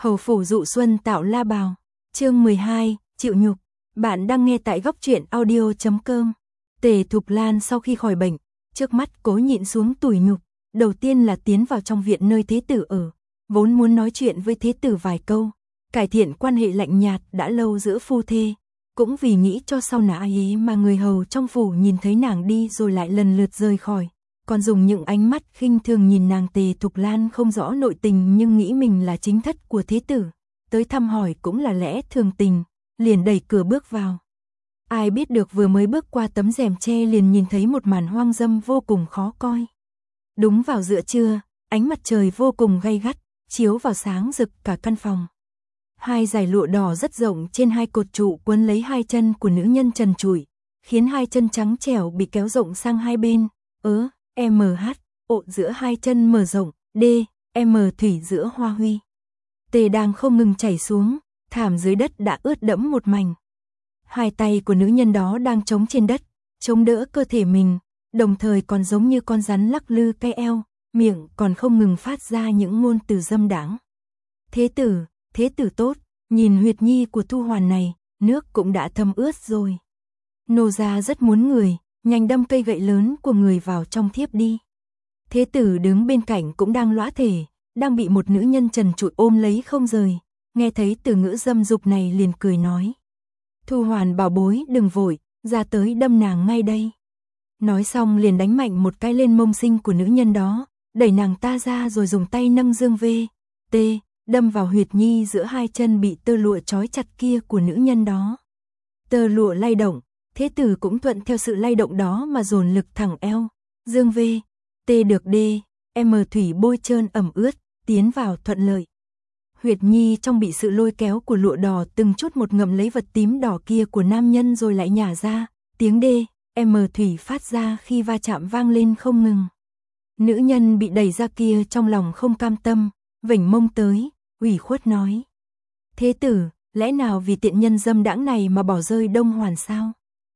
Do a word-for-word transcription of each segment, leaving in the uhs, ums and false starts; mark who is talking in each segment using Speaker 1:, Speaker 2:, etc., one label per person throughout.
Speaker 1: Hầu phủ dụ xuân tạo la bào. Chương mười hai, chịu nhục. Bạn đang nghe tại góc truyện audio chấm com. Tề Thục Lan sau khi khỏi bệnh, trước mắt cố nhịn xuống tủi nhục, đầu tiên là tiến vào trong viện nơi thế tử ở, vốn muốn nói chuyện với thế tử vài câu, cải thiện quan hệ lạnh nhạt đã lâu giữa phu thê, cũng vì nghĩ cho sau nã ấy mà người hầu trong phủ nhìn thấy nàng đi rồi lại lần lượt rời khỏi, còn dùng những ánh mắt khinh thường nhìn nàng. Tề Thục Lan không rõ nội tình nhưng nghĩ mình là chính thất của thế tử, tới thăm hỏi cũng là lẽ thường tình, liền đẩy cửa bước vào. Ai biết được vừa mới bước qua tấm rèm tre liền nhìn thấy một màn hoang dâm vô cùng khó coi. Đúng vào giữa trưa, ánh mặt trời vô cùng gay gắt, chiếu vào sáng rực cả căn phòng. Hai dải lụa đỏ rất rộng trên hai cột trụ quấn lấy hai chân của nữ nhân trần trụi, khiến hai chân trắng trẻo bị kéo rộng sang hai bên, ớ, em hát, ộ giữa hai chân mở rộng, d, em thủy giữa hoa huy. Tề đang không ngừng chảy xuống, thảm dưới đất đã ướt đẫm một mảnh. Hai tay của nữ nhân đó đang chống trên đất, chống đỡ cơ thể mình, đồng thời còn giống như con rắn lắc lư cái eo, miệng còn không ngừng phát ra những ngôn từ dâm đãng. Thế tử, thế tử tốt, nhìn huyệt nhi của Thu Hoàn này, nước cũng đã thấm ướt rồi. Nô gia rất muốn người, nhanh đâm cây gậy lớn của người vào trong thiếp đi. Thế tử đứng bên cạnh cũng đang lõa thể, đang bị một nữ nhân trần trụi ôm lấy không rời, nghe thấy từ ngữ dâm dục này liền cười nói. Thu Hoàn bảo bối đừng vội, ra tới đâm nàng ngay đây. Nói xong liền đánh mạnh một cái lên mông xinh của nữ nhân đó, đẩy nàng ta ra rồi dùng tay nâng dương vê, tê, đâm vào huyệt nhi giữa hai chân bị tơ lụa trói chặt kia của nữ nhân đó. Tơ lụa lay động, thế tử cũng thuận theo sự lay động đó mà dồn lực thẳng eo, dương vê, tê được đê, em thủy bôi trơn ẩm ướt, tiến vào thuận lợi. Huyệt nhi trong bị sự lôi kéo của lụa đỏ từng chút một ngậm lấy vật tím đỏ kia của nam nhân rồi lại nhả ra, tiếng đê, em thủy phát ra khi va chạm vang lên không ngừng. Nữ nhân bị đẩy ra kia trong lòng không cam tâm, vểnh mông tới, ủy khuất nói. Thế tử, lẽ nào vì tiện nhân dâm đãng này mà bỏ rơi Đông Hoàn sao?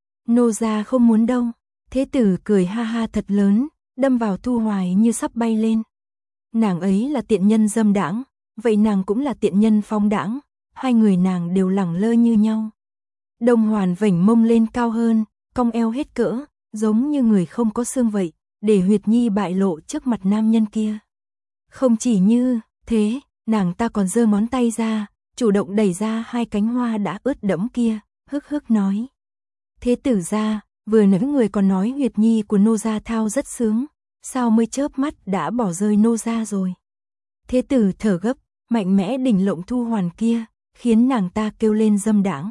Speaker 1: Nô gia không muốn đâu. Thế tử cười ha ha thật lớn, đâm vào Thu Hoài như sắp bay lên. Nàng ấy là tiện nhân dâm đãng, vậy nàng cũng là tiện nhân phóng đãng, hai người nàng đều lẳng lơ như nhau. Đông Hoàn vểnh mông lên cao hơn, cong eo hết cỡ, giống như người không có xương vậy, để huyệt nhi bại lộ trước mặt nam nhân kia. Không chỉ như thế, nàng ta còn giơ ngón tay ra, chủ động đẩy ra hai cánh hoa đã ướt đẫm kia, hức hức nói. Thế tử gia, vừa nãy người còn nói huyệt nhi của nô gia thao rất sướng, sao mới chớp mắt đã bỏ rơi nô gia rồi. Thế tử thở gấp, mạnh mẽ đỉnh lộng Thu Hoàn kia, khiến nàng ta kêu lên dâm đãng.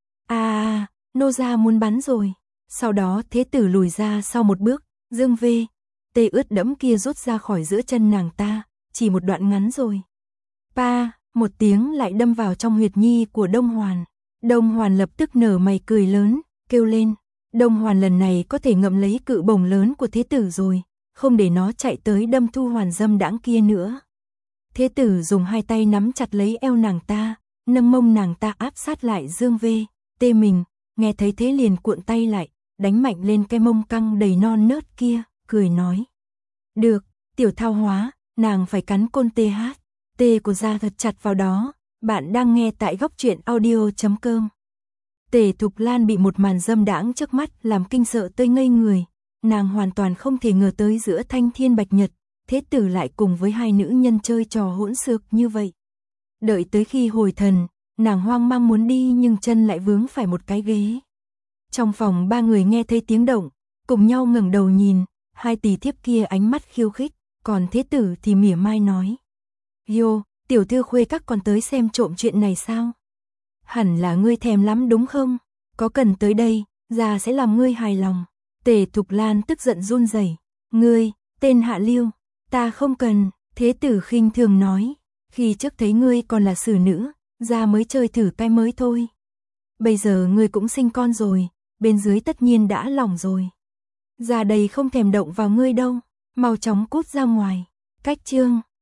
Speaker 1: À, nô gia muốn bắn rồi. Sau đó thế tử lùi ra sau một bước, dương vê, tê ướt đẫm kia rút ra khỏi giữa chân nàng ta, chỉ một đoạn ngắn rồi. Pa, một tiếng lại đâm vào trong huyệt nhi của Đông Hoàn. Đông Hoàn lập tức nở mày cười lớn, kêu lên. Đông Hoàn lần này có thể ngậm lấy cự bổng lớn của thế tử rồi, không để nó chạy tới đâm Thu Hoàn dâm đãng kia nữa. Thế tử dùng hai tay nắm chặt lấy eo nàng ta, nâng mông nàng ta áp sát lại dương vê, tê mình, nghe thấy thế liền cuộn tay lại, đánh mạnh lên cái mông căng đầy non nớt kia, cười nói. Được, tiểu thao hóa, nàng phải cắn côn tê hát, tê của da thật chặt vào đó, bạn đang nghe tại góc truyện audio chấm com. Tề Thục Lan bị một màn dâm đãng trước mắt làm kinh sợ tới ngây người, nàng hoàn toàn không thể ngờ tới giữa thanh thiên bạch nhật, thế tử lại cùng với hai nữ nhân chơi trò hỗn xược như vậy. Đợi tới khi hồi thần, nàng hoang mang muốn đi nhưng chân lại vướng phải một cái ghế. Trong phòng ba người nghe thấy tiếng động, cùng nhau ngẩng đầu nhìn, hai tỳ thiếp kia ánh mắt khiêu khích, còn thế tử thì mỉa mai nói. Yo, tiểu thư khuê các còn tới xem trộm chuyện này sao? Hẳn là ngươi thèm lắm đúng không? Có cần tới đây, già sẽ làm ngươi hài lòng. Tề Thục Lan tức giận run rẩy. Ngươi, tên hạ lưu, ta không cần, thế tử khinh thường nói. Khi trước thấy ngươi còn là xử nữ, già mới chơi thử cái mới thôi. Bây giờ ngươi cũng sinh con rồi, bên dưới tất nhiên đã lỏng rồi. Già đây không thèm động vào ngươi đâu, mau chóng cút ra ngoài. Cách chương.